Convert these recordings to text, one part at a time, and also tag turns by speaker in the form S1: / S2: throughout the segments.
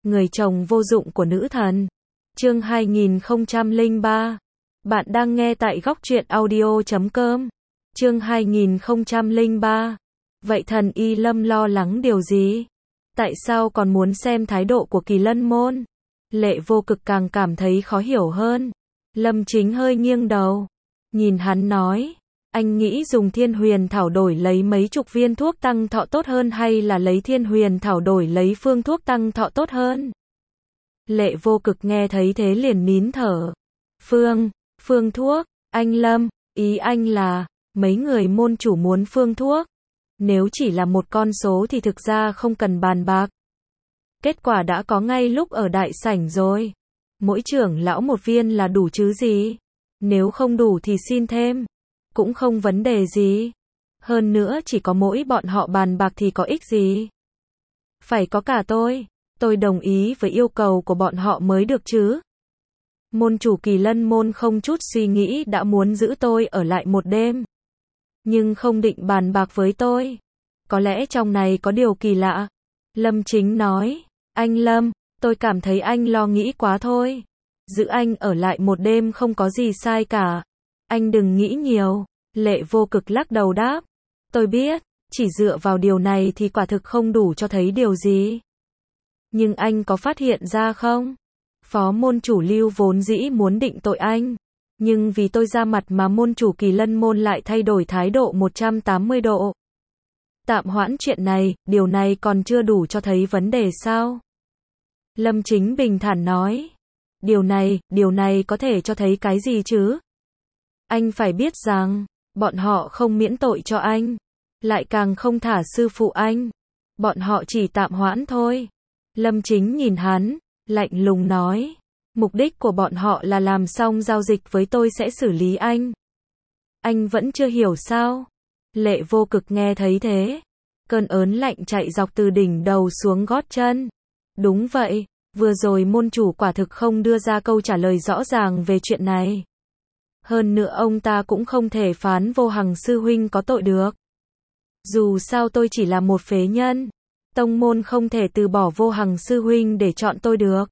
S1: Người chồng vô dụng của nữ thần. Chương 2003. Bạn đang nghe tại góc truyện audio.com. Chương 2003. Vậy thần Y Lâm lo lắng điều gì? Tại sao còn muốn xem thái độ của Kỳ Lân Môn? Lệ Vô Cực càng cảm thấy khó hiểu hơn. Lâm Chính hơi nghiêng đầu, nhìn hắn nói, anh nghĩ dùng Thiên Huyền Thảo đổi lấy mấy chục viên thuốc tăng thọ tốt hơn hay là lấy Thiên Huyền Thảo đổi lấy phương thuốc tăng thọ tốt hơn? Lệ Vô Cực nghe thấy thế liền nín thở. Phương thuốc, anh Lâm, ý anh là, mấy người môn chủ muốn phương thuốc. Nếu chỉ là một con số thì thực ra không cần bàn bạc. Kết quả đã có ngay lúc ở đại sảnh rồi. Mỗi trưởng lão một viên là đủ chứ gì. Nếu không đủ thì xin thêm. Cũng không vấn đề gì. Hơn nữa chỉ có mỗi bọn họ bàn bạc thì có ích gì. Phải có cả tôi đồng ý với yêu cầu của bọn họ mới được chứ. Môn chủ Kỳ Lân Môn không chút suy nghĩ đã muốn giữ tôi ở lại một đêm. Nhưng không định bàn bạc với tôi. Có lẽ trong này có điều kỳ lạ. Lâm Chính nói, anh Lâm, tôi cảm thấy anh lo nghĩ quá thôi. Giữ anh ở lại một đêm không có gì sai cả. Anh đừng nghĩ nhiều. Lệ Vô Cực lắc đầu đáp. Tôi biết, chỉ dựa vào điều này thì quả thực không đủ cho thấy điều gì. Nhưng anh có phát hiện ra không? Phó môn chủ Lưu vốn dĩ muốn định tội anh. Nhưng vì tôi ra mặt mà môn chủ Kỳ Lân Môn lại thay đổi thái độ 180 độ. Tạm hoãn chuyện này, điều này còn chưa đủ cho thấy vấn đề sao? Lâm Chính bình thản nói. Điều này có thể cho thấy cái gì chứ? Anh phải biết rằng, bọn họ không miễn tội cho anh. Lại càng không thả sư phụ anh. Bọn họ chỉ tạm hoãn thôi. Lâm Chính nhìn hắn, lạnh lùng nói. Mục đích của bọn họ là làm xong giao dịch với tôi sẽ xử lý anh. Anh vẫn chưa hiểu sao? Lệ Vô Cực nghe thấy thế. Cơn ớn lạnh chạy dọc từ đỉnh đầu xuống gót chân. Đúng vậy, vừa rồi môn chủ quả thực không đưa ra câu trả lời rõ ràng về chuyện này. Hơn nữa ông ta cũng không thể phán Vô Hằng sư huynh có tội được. Dù sao tôi chỉ là một phế nhân. Tông môn không thể từ bỏ Vô Hằng sư huynh để chọn tôi được.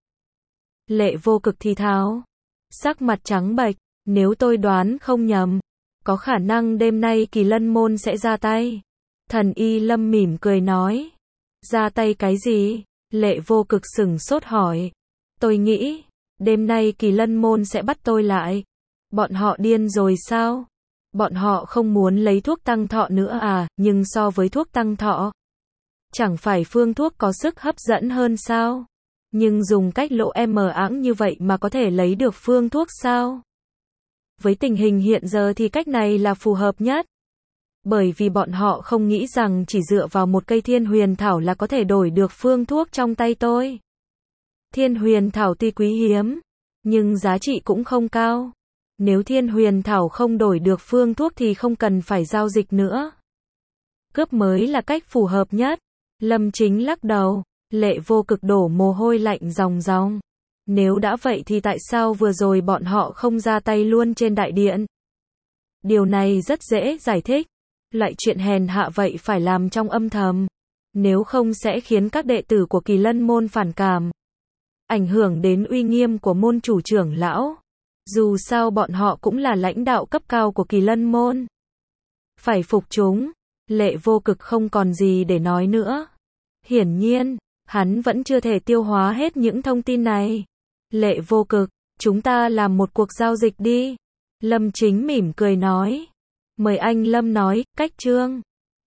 S1: Lệ Vô Cực thì thào. Sắc mặt trắng bệch, nếu tôi đoán không nhầm, có khả năng đêm nay Kỳ Lân Môn sẽ ra tay. Thần Y Lâm mỉm cười nói. Ra tay cái gì? Lệ Vô Cực sửng sốt hỏi. Tôi nghĩ, đêm nay Kỳ Lân Môn sẽ bắt tôi lại. Bọn họ điên rồi sao? Bọn họ không muốn lấy thuốc tăng thọ nữa à, nhưng so với thuốc tăng thọ, chẳng phải phương thuốc có sức hấp dẫn hơn sao? Nhưng dùng cách lộ mờ ảng như vậy mà có thể lấy được phương thuốc sao? Với tình hình hiện giờ thì cách này là phù hợp nhất. Bởi vì bọn họ không nghĩ rằng chỉ dựa vào một cây Thiên Huyền Thảo là có thể đổi được phương thuốc trong tay tôi. Thiên Huyền Thảo tuy quý hiếm, nhưng giá trị cũng không cao. Nếu Thiên Huyền Thảo không đổi được phương thuốc thì không cần phải giao dịch nữa. Cướp mới là cách phù hợp nhất. Lâm Chính lắc đầu. Lệ Vô Cực đổ mồ hôi lạnh ròng ròng. Nếu đã vậy thì tại sao vừa rồi bọn họ không ra tay luôn trên đại điện? Điều này rất dễ giải thích. Loại chuyện hèn hạ vậy phải làm trong âm thầm. Nếu không sẽ khiến các đệ tử của Kỳ Lân Môn phản cảm. Ảnh hưởng đến uy nghiêm của môn chủ trưởng lão. Dù sao bọn họ cũng là lãnh đạo cấp cao của Kỳ Lân Môn. Phải phục chúng. Lệ Vô Cực không còn gì để nói nữa. Hiển nhiên, hắn vẫn chưa thể tiêu hóa hết những thông tin này. Lệ Vô Cực, chúng ta làm một cuộc giao dịch đi. Lâm Chính mỉm cười nói. Mời anh Lâm nói, cách chương.